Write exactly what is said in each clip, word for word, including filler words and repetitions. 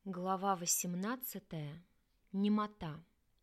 Глава восемнадцатая. Немота.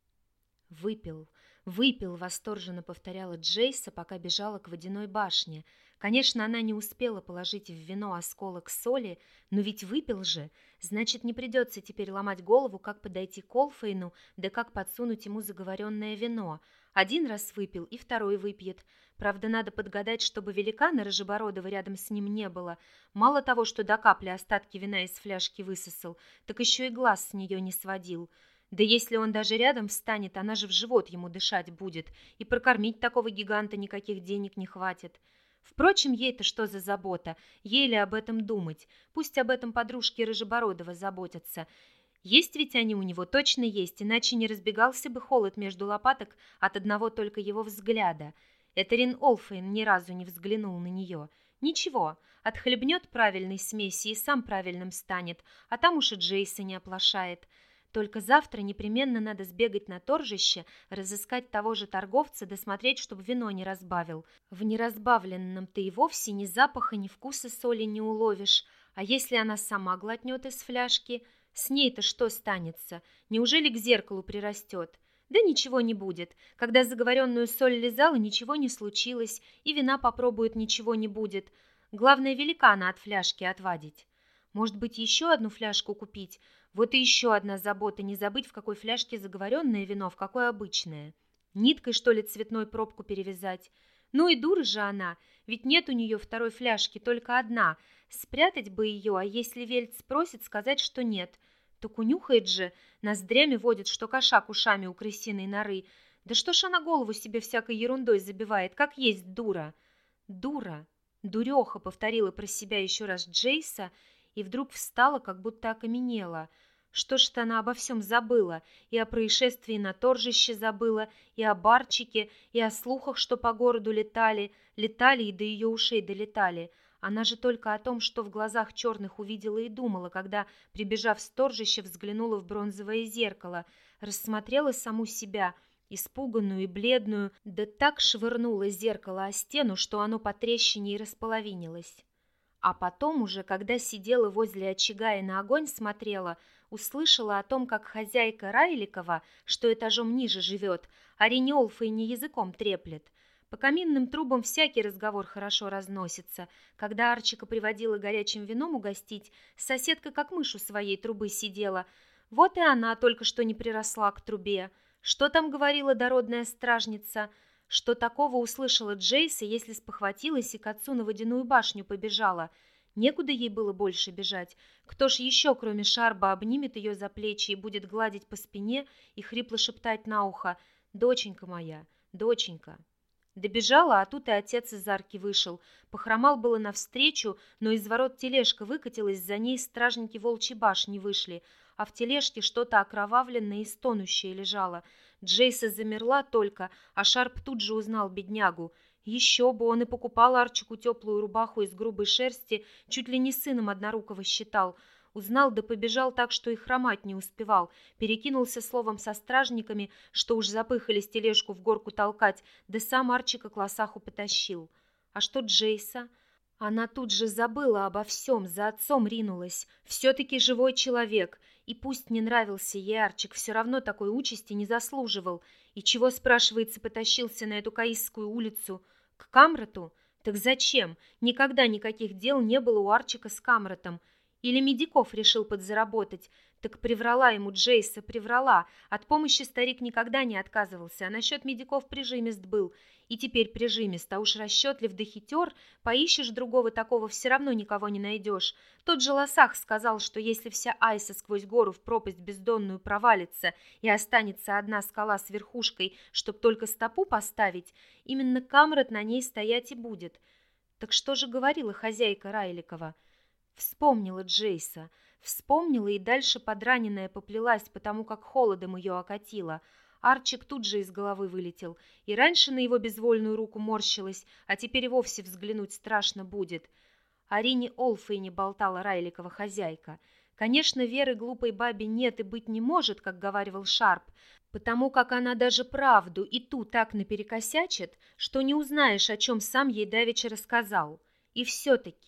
«Выпил, выпил», — восторженно повторяла Джейса, пока бежала к водяной башне. Конечно, она не успела положить в вино осколок соли, но ведь выпил же, значит, не придется теперь ломать голову, как подойти к Олфейну, да как подсунуть ему заговоренное вино. Один раз выпил и второй выпьет. Правда, надо подгадать, чтобы великана рыжебородого рядом с ним не было. Мало того, что до капли остатки вина из фляжки высосал, так еще и глаз с нее не сводил. Да если он даже рядом встанет, она же в живот ему дышать будет, и прокормить такого гиганта никаких денег не хватит. Впрочем, ей-то что за забота, ей ли об этом думать? Пусть об этом подружки Рыжебородова заботятся. Есть ведь они у него, точно есть, иначе не разбегался бы холод между лопаток от одного только его взгляда. Этерин Олфейн ни разу не взглянул на нее. Ничего, отхлебнет правильной смеси и сам правильным станет, а там уж и Джейса не оплошает. Только завтра непременно надо сбегать на торжище, разыскать того же торговца, досмотреть, чтобы вино не разбавил. В неразбавленном ты и вовсе ни запаха, ни вкуса соли не уловишь. А если она сама глотнет из фляжки, с ней-то что станется? Неужели к зеркалу прирастет? Да ничего не будет. Когда заговоренную соль лизала, ничего не случилось, и вина попробует, ничего не будет. Главное, великана от фляжки отвадить. Может быть, еще одну фляжку купить? Вот и еще одна забота, не забыть, в какой фляжке заговоренное вино, в какой обычное. Ниткой, что ли, цветной пробку перевязать? Ну и дура же она, ведь нет у нее второй фляжки, только одна. Спрятать бы ее, а если Вельт спросит, сказать, что нет. Так унюхает же, ноздрями водит, что кошак ушами у крысиной норы. Да что ж она голову себе всякой ерундой забивает, как есть дура. Дура, дуреха, повторила про себя еще раз Джейса, и вдруг встала, как будто окаменела. Что ж-то она обо всем забыла, и о происшествии на торжище забыла, и о барчике, и о слухах, что по городу летали, летали и до ее ушей долетали. Она же только о том, что в глазах черных увидела и думала, когда, прибежав с торжища, взглянула в бронзовое зеркало, рассмотрела саму себя, испуганную и бледную, да так швырнула зеркало о стену, что оно по трещине и располовинилось. А потом уже, когда сидела возле очага и на огонь смотрела, услышала о том, как хозяйка Райликова, что этажом ниже живет, о Рине Олфейне языком треплет. По каминным трубам всякий разговор хорошо разносится. Когда Арчика приводила горячим вином угостить, соседка как мышь у своей трубы сидела. Вот и она только что не приросла к трубе. Что там говорила дородная стражница? Что такого услышала Джейса, если спохватилась и к отцу на водяную башню побежала? Некуда ей было больше бежать. Кто ж еще, кроме Шарба, обнимет ее за плечи и будет гладить по спине и хрипло шептать на ухо: «Доченька моя, доченька». Добежала, а тут и отец из арки вышел. Похромал было навстречу, но из ворот тележка выкатилась, за ней стражники волчьей башни вышли, а в тележке что-то окровавленное и стонущее лежало. Джейса замерла только, а Шарп тут же узнал беднягу. Еще бы, он и покупал Арчику теплую рубаху из грубой шерсти, чуть ли не сыном однорукого считал. Узнал, да побежал так, что и хромать не успевал. Перекинулся словом со стражниками, что уж запыхались тележку в горку толкать, да сам Арчика к лосаху потащил. А что Джейса? Она тут же забыла обо всем, за отцом ринулась. Все-таки живой человек. И пусть не нравился ей Арчик, все равно такой участи не заслуживал. И чего, спрашивается, потащился на эту Каисскую улицу? К Камрату? Так зачем? Никогда никаких дел не было у Арчика с Камратом. Или Медиков решил подзаработать? Так приврала ему Джейса, приврала. От помощи старик никогда не отказывался, а насчет Медиков прижимист был. И теперь прижимист, а уж расчетлив да хитер, поищешь другого такого, все равно никого не найдешь. Тот же Лосах сказал, что если вся Айса сквозь гору в пропасть бездонную провалится и останется одна скала с верхушкой, чтоб только стопу поставить, именно Камрат на ней стоять и будет. Так что же говорила хозяйка Райликова? Вспомнила Джейса, вспомнила и дальше подраненная поплелась, потому как холодом ее окатило. Арчик тут же из головы вылетел, и раньше на его безвольную руку морщилась, а теперь и вовсе взглянуть страшно будет. О Рине Олфейне болтала Райликова хозяйка. Конечно, веры глупой бабе нет и быть не может, как говаривал Шарп, потому как она даже правду и ту так наперекосячит, что не узнаешь, о чем сам ей давеча рассказал. И все-таки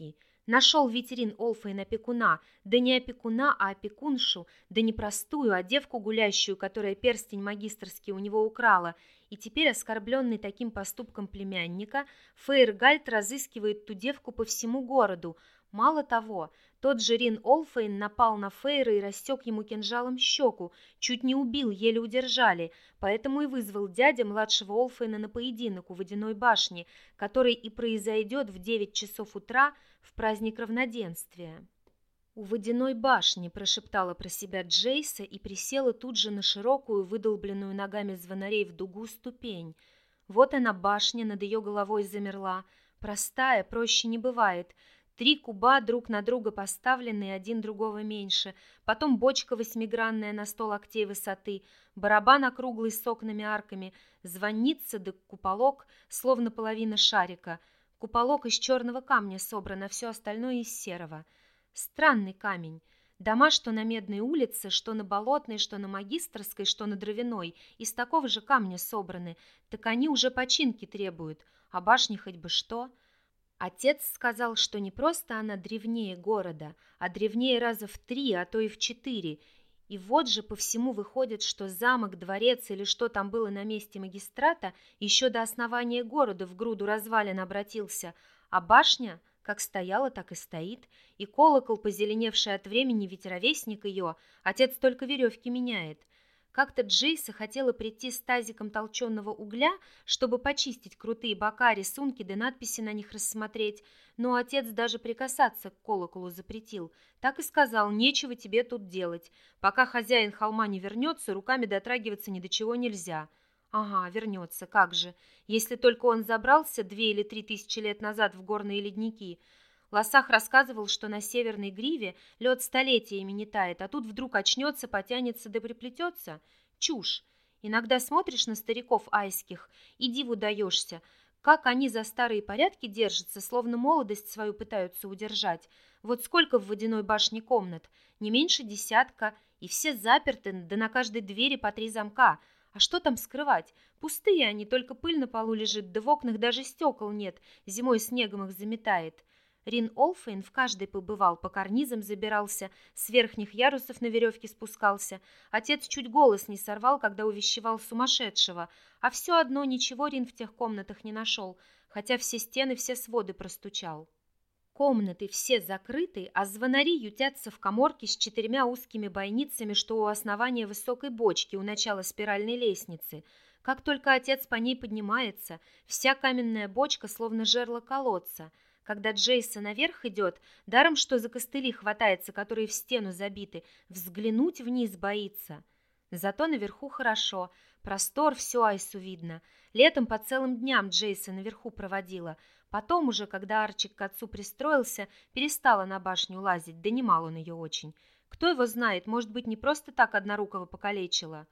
Нашел ведь Рин Олфейн опекуна, да не опекуна, а опекуншу, да не простую, а девку гулящую, которая перстень магистерский у него украла. И теперь, оскорбленный таким поступком племянника, Фейргальд разыскивает ту девку по всему городу. Мало того, тот же Рин Олфейн напал на Фейра и рассек ему кинжалом щеку, чуть не убил, еле удержали, поэтому и вызвал дядя младшего Олфейна на поединок у водяной башни, который и произойдет в девять часов утра в праздник равноденствия. «У водяной башни», – прошептала про себя Джейса и присела тут же на широкую, выдолбленную ногами звонарей в дугу ступень. Вот она, башня, над ее головой замерла. Простая, проще не бывает. Три куба друг на друга поставленные, один другого меньше. Потом бочка восьмигранная на сто локтей высоты, барабан округлый с окнами арками, звонница да куполок, словно половина шарика. Куполок из черного камня собран, а все остальное из серого. Странный камень. Дома, что на Медной улице, что на Болотной, что на Магистерской, что на Дровяной, из такого же камня собраны, так они уже починки требуют, а башни хоть бы что. Отец сказал, что не просто она древнее города, а древнее раза в три, а то и в четыре. И вот же по всему выходит, что замок, дворец или что там было на месте магистрата еще до основания города в груду развалин обратился, а башня как стояла, так и стоит, и колокол, позеленевший от времени, ведь ровесник ее, отец только веревки меняет. Как-то Джейса хотела прийти с тазиком толченого угля, чтобы почистить крутые бока, рисунки да надписи на них рассмотреть, но отец даже прикасаться к колоколу запретил. Так и сказал: нечего тебе тут делать. Пока хозяин холма не вернется, руками дотрагиваться ни до чего нельзя. Ага, вернется, как же, если только он забрался две или три тысячи лет назад в горные ледники. Лосах рассказывал, что на Северной Гриве лед столетиями не тает, а тут вдруг очнется, потянется да приплетется. Чушь. Иногда смотришь на стариков айских и диву даешься, как они за старые порядки держатся, словно молодость свою пытаются удержать. Вот сколько в водяной башне комнат? Не меньше десятка, и все заперты, да на каждой двери по три замка. А что там скрывать? Пустые они, только пыль на полу лежит, да в окнах даже стекол нет, зимой снегом их заметает. Рин Олфейн в каждой побывал, по карнизам забирался, с верхних ярусов на веревке спускался. Отец чуть голос не сорвал, когда увещевал сумасшедшего, а все одно ничего Рин в тех комнатах не нашел, хотя все стены, все своды простучал. Комнаты все закрыты, а звонари ютятся в каморке с четырьмя узкими бойницами, что у основания высокой бочки, у начала спиральной лестницы. Как только отец по ней поднимается, вся каменная бочка словно жерло колодца. Когда Джейса наверх идет, даром что за костыли хватается, которые в стену забиты, взглянуть вниз боится. Зато наверху хорошо, простор, все Айсу видно. Летом по целым дням Джейса наверху проводила. Потом уже, когда Арчик к отцу пристроился, перестала на башню лазить, донимал он ее очень. Кто его знает, может быть, не просто так однорукого покалечила.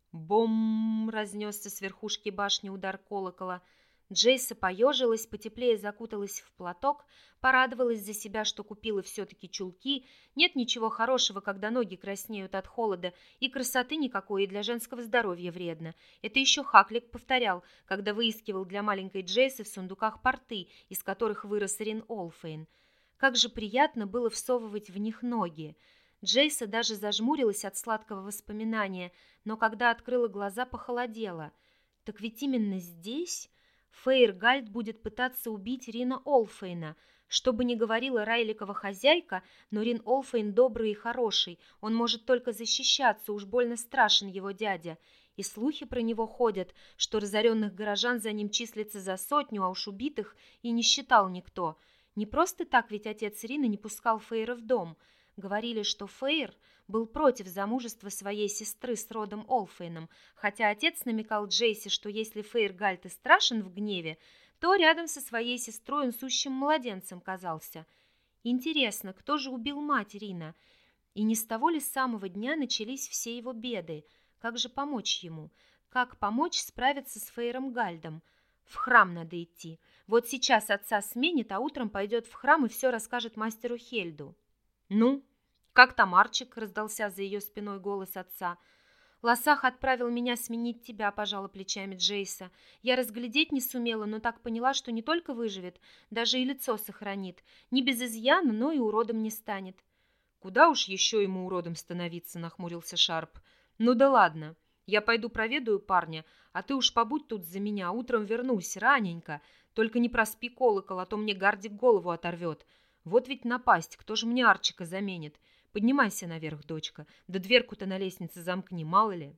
Бом! Разнесся с верхушки башни удар колокола. Джейса поежилась, потеплее закуталась в платок, порадовалась за себя, что купила все-таки чулки. Нет ничего хорошего, когда ноги краснеют от холода, и красоты никакой, и для женского здоровья вредно. Это еще Хаклик повторял, когда выискивал для маленькой Джейсы в сундуках порты, из которых вырос Рин Олфейн. Как же приятно было всовывать в них ноги. Джейса даже зажмурилась от сладкого воспоминания, но когда открыла глаза, похолодела. Так ведь именно здесь Фейргальд будет пытаться убить Рина Олфейна. Что бы ни говорила Райликова хозяйка, но Рин Олфейн добрый и хороший, он может только защищаться, уж больно страшен его дядя. И слухи про него ходят, что разоренных горожан за ним числится за сотню, а уж убитых и не считал никто. Не просто так ведь отец Рина не пускал Фейра в дом. Говорили, что Фейр был против замужества своей сестры с родом Олфейном, хотя отец намекал Джейси, что если Фейргальд и страшен в гневе, то рядом со своей сестрой он сущим младенцем казался. Интересно, кто же убил мать Рина? И не с того ли самого дня начались все его беды? Как же помочь ему? Как помочь справиться с Фейром Гальдом? В храм надо идти. Вот сейчас отца сменит, а утром пойдет в храм и все расскажет мастеру Хельду. «Ну, как там Арчик?» — раздался за ее спиной голос отца. Лосах отправил меня сменить тебя, пожала плечами Джейса. Я разглядеть не сумела, но так поняла, что не только выживет, даже и лицо сохранит. Не без изъяна, но и уродом не станет. Куда уж еще ему уродом становиться, нахмурился Шарп. Ну да ладно, я пойду проведаю парня, а ты уж побудь тут за меня, утром вернусь, раненько. Только не проспи колокол, а то мне Гардик голову оторвет. Вот ведь напасть, кто же мне Арчика заменит? Поднимайся наверх, дочка, да дверку-то на лестнице замкни, мало ли.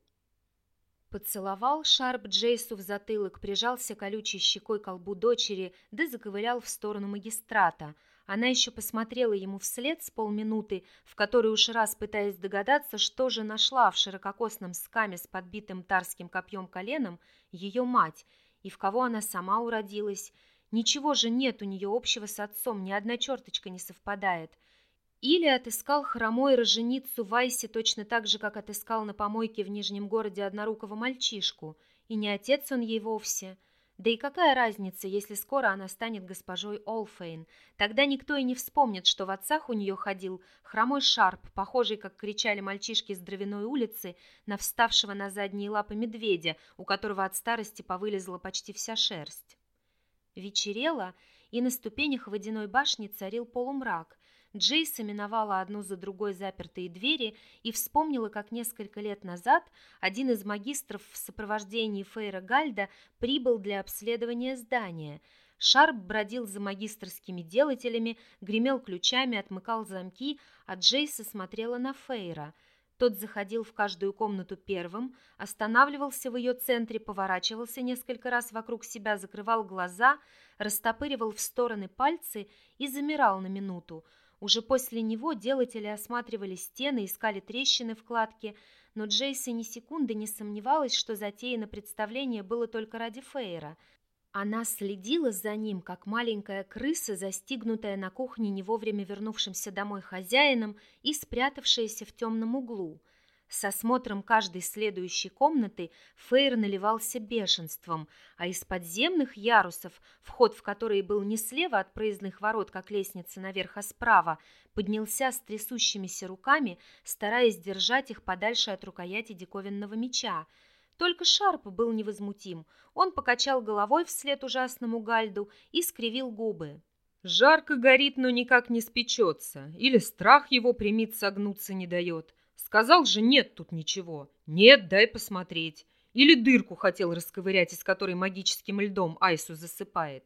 Поцеловал Шарп Джейсу в затылок, прижался колючей щекой к колбу дочери, да заковылял в сторону магистрата. Она еще посмотрела ему вслед с полминуты, в которой уж раз пытаясь догадаться, что же нашла в ширококосном скаме с подбитым тарским копьем коленом ее мать, и в кого она сама уродилась. Ничего же нет у нее общего с отцом, ни одна черточка не совпадает. Или отыскал хромой роженицу в Айсе точно так же, как отыскал на помойке в Нижнем городе однорукого мальчишку, и не отец он ей вовсе. Да и какая разница, если скоро она станет госпожой Олфейн? Тогда никто и не вспомнит, что в отцах у нее ходил хромой Шарп, похожий, как кричали мальчишки с Дровяной улицы, на вставшего на задние лапы медведя, у которого от старости повылезла почти вся шерсть. Вечерело, и на ступенях водяной башни царил полумрак. Джейса миновала одну за другой запертые двери и вспомнила, как несколько лет назад один из магистров в сопровождении Фейра Гальда прибыл для обследования здания. Шарп бродил за магистрскими делателями, гремел ключами, отмыкал замки, а Джейса смотрела на Фейра. Тот заходил в каждую комнату первым, останавливался в ее центре, поворачивался несколько раз вокруг себя, закрывал глаза, растопыривал в стороны пальцы и замирал на минуту. Уже после него делатели осматривали стены, искали трещины в кладке, но Джейса ни секунды не сомневалась, что затеяно представление было только ради Фейра. Она следила за ним, как маленькая крыса, застигнутая на кухне не вовремя вернувшимся домой хозяином и спрятавшаяся в темном углу. С осмотром каждой следующей комнаты Фейр наливался бешенством, а из подземных ярусов, вход в которые был не слева от проездных ворот, как лестница наверх, а справа, поднялся с трясущимися руками, стараясь держать их подальше от рукояти диковинного меча. Только Шарп был невозмутим. Он покачал головой вслед ужасному Гальду и скривил губы. «Жарко горит, но никак не спечется. Или страх его примит, согнуться не дает. Сказал же, нет тут ничего. Нет, дай посмотреть. Или дырку хотел расковырять, из которой магическим льдом Айсу засыпает».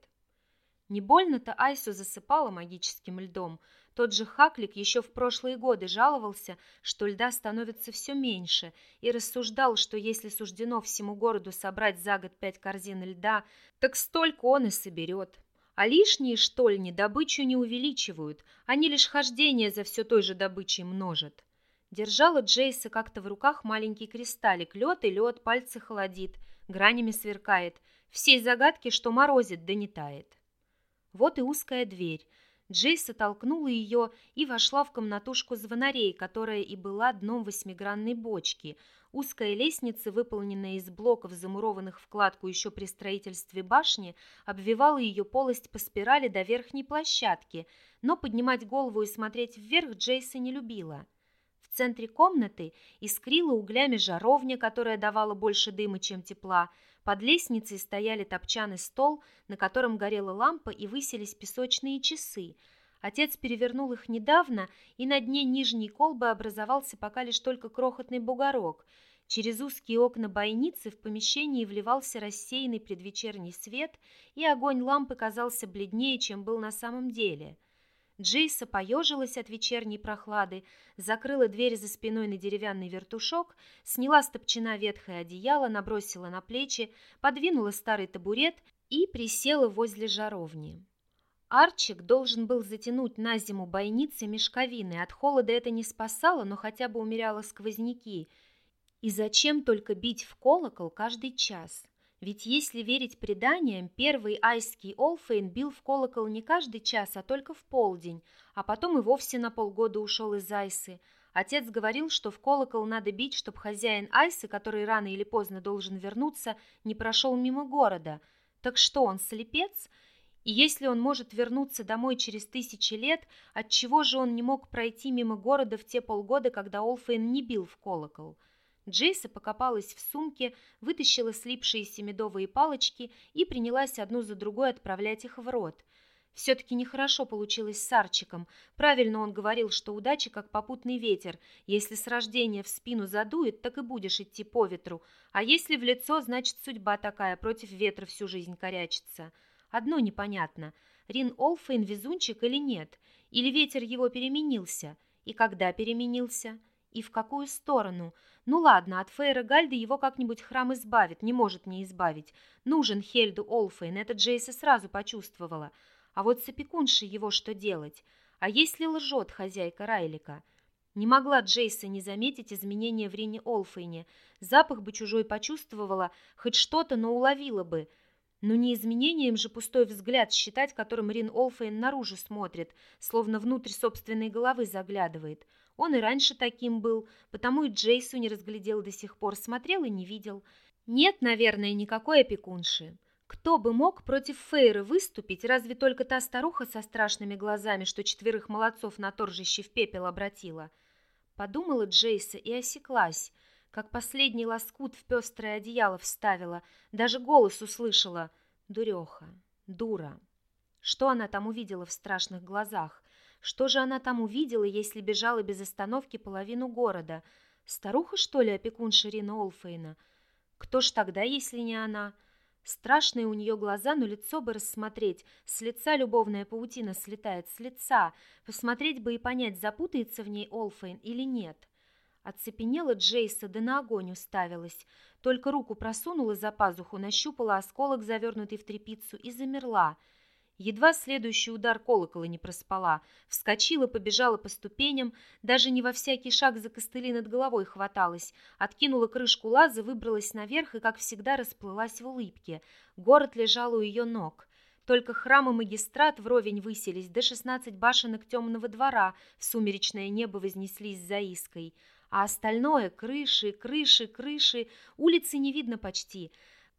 Не больно-то Айсу засыпала магическим льдом. Тот же Хаклик еще в прошлые годы жаловался, что льда становится все меньше, и рассуждал, что если суждено всему городу собрать за год пять корзин льда, так столько он и соберет. А лишние штольни добычу не увеличивают, они лишь хождение за все той же добычей множат. Держала Джейса как-то в руках маленький кристаллик, лед и лед, пальцы холодит, гранями сверкает, всей загадки, что морозит, да не тает. Вот и узкая дверь. Джейса толкнула ее и вошла в комнатушку звонарей, которая и была дном восьмигранной бочки. Узкая лестница, выполненная из блоков, замурованных в кладку еще при строительстве башни, обвивала ее полость по спирали до верхней площадки, но поднимать голову и смотреть вверх Джейса не любила. В центре комнаты искрила углями жаровня, которая давала больше дыма, чем тепла. Под лестницей стояли топчан и стол, на котором горела лампа, и высились песочные часы. Отец перевернул их недавно, и на дне нижней колбы образовался пока лишь только крохотный бугорок. Через узкие окна бойницы в помещении вливался рассеянный предвечерний свет, и огонь лампы казался бледнее, чем был на самом деле. Джейса поежилась от вечерней прохлады, закрыла дверь за спиной на деревянный вертушок, сняла с топчана ветхое одеяло, набросила на плечи, подвинула старый табурет и присела возле жаровни. Арчик должен был затянуть на зиму бойницы мешковины. От холода это не спасало, но хотя бы умеряло сквозняки. И зачем только бить в колокол каждый час? Ведь если верить преданиям, первый айский Олфейн бил в колокол не каждый час, а только в полдень, а потом и вовсе на полгода ушел из Айсы. Отец говорил, что в колокол надо бить, чтобы хозяин Айсы, который рано или поздно должен вернуться, не прошел мимо города. Так что, он слепец? И если он может вернуться домой через тысячи лет, отчего же он не мог пройти мимо города в те полгода, когда Олфейн не бил в колокол? Джейса покопалась в сумке, вытащила слипшиеся медовые палочки и принялась одну за другой отправлять их в рот. Все-таки нехорошо получилось с Арчиком. Правильно он говорил, что удача как попутный ветер. Если с рождения в спину задует, так и будешь идти по ветру. А если в лицо, значит судьба такая, против ветра всю жизнь корячится. Одно непонятно, Рин Олфейн везунчик или нет? Или ветер его переменился? И когда переменился? И в какую сторону? Ну ладно, от Фейра Гальда его как-нибудь храм избавит, не может не избавить. Нужен Хельду Олфейн, это Джейса сразу почувствовала. А вот с опекуншей его что делать? А если лжет хозяйка Райлика? Не могла Джейса не заметить изменения в Рине Олфейне. Запах бы чужой почувствовала, хоть что-то, но уловила бы. Но не изменением же пустой взгляд считать, которым Рин Олфейн наружу смотрит, словно внутрь собственной головы заглядывает. Он и раньше таким был, потому и Джейсу не разглядел до сих пор, смотрел и не видел. Нет, наверное, никакой опекунши. Кто бы мог против Фейры выступить, разве только та старуха со страшными глазами, что четверых молодцов на торжище в пепел обратила? Подумала Джейса и осеклась, как последний лоскут в пестрое одеяло вставила, даже голос услышала: дуреха, дура. Что она там увидела в страшных глазах? Что же она там увидела, если бежала без остановки половину города? Старуха, что ли, опекунша Рина Олфейна? Кто ж тогда, если не она? Страшные у нее глаза, но лицо бы рассмотреть. С лица любовная паутина слетает, с лица. Посмотреть бы и понять, запутается в ней Олфейн или нет. Оцепенела Джейса, да на огонь уставилась. Только руку просунула за пазуху, нащупала осколок, завернутый в тряпицу, и замерла. Едва следующий удар колокола не проспала. Вскочила, побежала по ступеням, даже не во всякий шаг за костыли над головой хваталась. Откинула крышку лаза, выбралась наверх и, как всегда, расплылась в улыбке. Город лежал у ее ног. Только храм и магистрат вровень высились, да шестнадцать башенок темного двора в сумеречное небо вознеслись за Иской. А остальное — крыши, крыши, крыши, улицы не видно почти.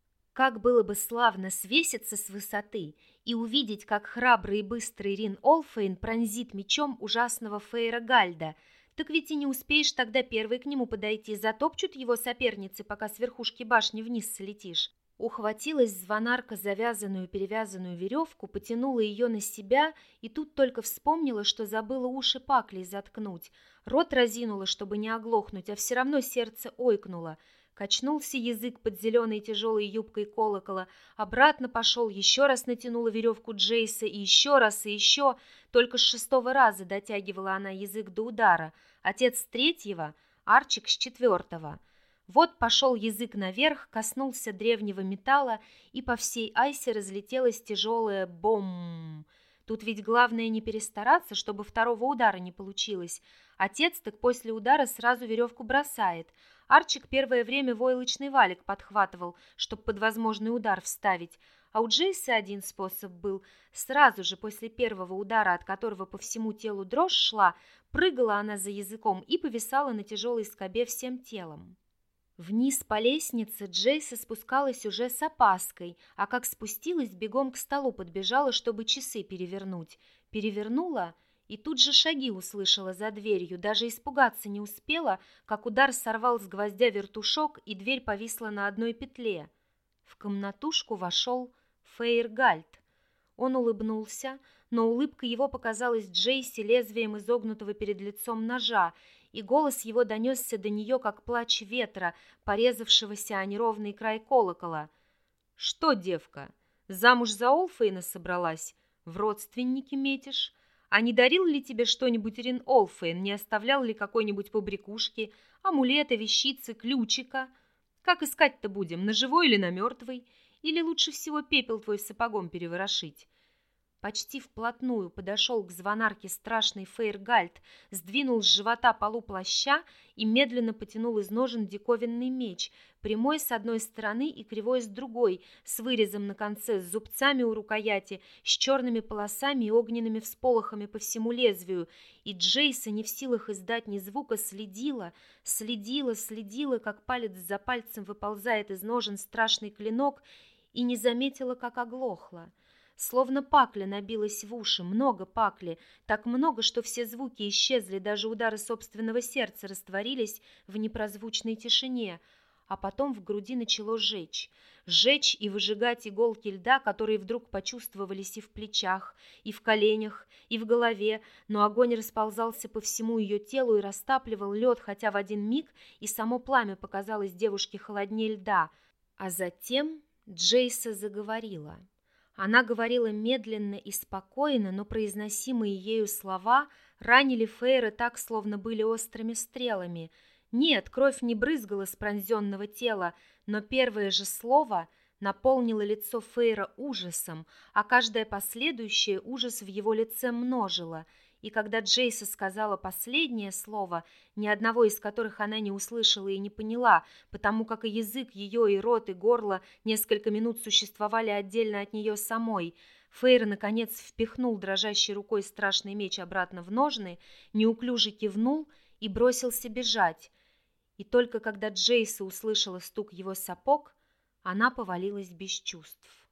Как было бы славно свеситься с высоты и увидеть, как храбрый и быстрый Рин Олфейн пронзит мечом ужасного Фейра Гальда. Так ведь и не успеешь тогда первый к нему подойти, затопчут его соперницы, пока с верхушки башни вниз слетишь. Ухватилась звонарка завязанную перевязанную веревку, потянула ее на себя, и тут только вспомнила, что забыла уши паклей заткнуть. Рот разинула, чтобы не оглохнуть, а все равно сердце ойкнуло. Качнулся язык под зеленой тяжелой юбкой колокола, обратно пошел, еще раз натянула веревку Джейса, и еще раз, и еще. Только с шестого раза дотягивала она язык до удара. Отец с третьего, Арчик с четвертого. Вот пошел язык наверх, коснулся древнего металла, и по всей Айсе разлетелось тяжелое бом. Тут ведь главное не перестараться, чтобы второго удара не получилось. Отец так после удара сразу веревку бросает. Арчик первое время войлочный валик подхватывал, чтоб под возможный удар вставить. А у Джейса один способ был. Сразу же после первого удара, от которого по всему телу дрожь шла, прыгала она за языком и повисала на тяжелой скобе всем телом. Вниз по лестнице Джейса спускалась уже с опаской, а как спустилась, бегом к столу подбежала, чтобы часы перевернуть. Перевернула и тут же шаги услышала за дверью, даже испугаться не успела, как удар сорвал с гвоздя вертушок, и дверь повисла на одной петле. В комнатушку вошел Фейр Гальд. Он улыбнулся, но улыбка его показалась Джейсе лезвием изогнутого перед лицом ножа, и голос его донесся до нее, как плач ветра, порезавшегося о неровный край колокола. «Что, девка, замуж за Олфейна собралась? В родственники метишь? А не дарил ли тебе что-нибудь Рин Олфейн, не оставлял ли какой-нибудь побрякушки, амулета, вещицы, ключика? Как искать-то будем, на живой или на мертвый? Или лучше всего пепел твой сапогом переворошить?» Почти вплотную подошел к звонарке страшный Фейр Гальд, сдвинул с живота полу плаща и медленно потянул из ножен диковинный меч, прямой с одной стороны и кривой с другой, с вырезом на конце, с зубцами у рукояти, с черными полосами и огненными всполохами по всему лезвию. И Джейса, не в силах издать ни звука, следила, следила, следила, как палец за пальцем выползает из ножен страшный клинок, и не заметила, как оглохла. Словно пакля набилась в уши, много пакли, так много, что все звуки исчезли, даже удары собственного сердца растворились в непрозвучной тишине, а потом в груди начало жечь. Жечь и выжигать иголки льда, которые вдруг почувствовались и в плечах, и в коленях, и в голове, но огонь расползался по всему ее телу и растапливал лед, хотя в один миг и само пламя показалось девушке холоднее льда. А затем Джейса заговорила. Она говорила медленно и спокойно, но произносимые ею слова ранили Фейра так, словно были острыми стрелами. Нет, кровь не брызгала с пронзенного тела, но первое же слово наполнило лицо Фейра ужасом, а каждое последующее ужас в его лице множило. И когда Джейса сказала последнее слово, ни одного из которых она не услышала и не поняла, потому как и язык ее, и рот, и горло несколько минут существовали отдельно от нее самой, Фейр, наконец, впихнул дрожащей рукой страшный меч обратно в ножны, неуклюже кивнул и бросился бежать. И только когда Джейса услышала стук его сапог, она повалилась без чувств.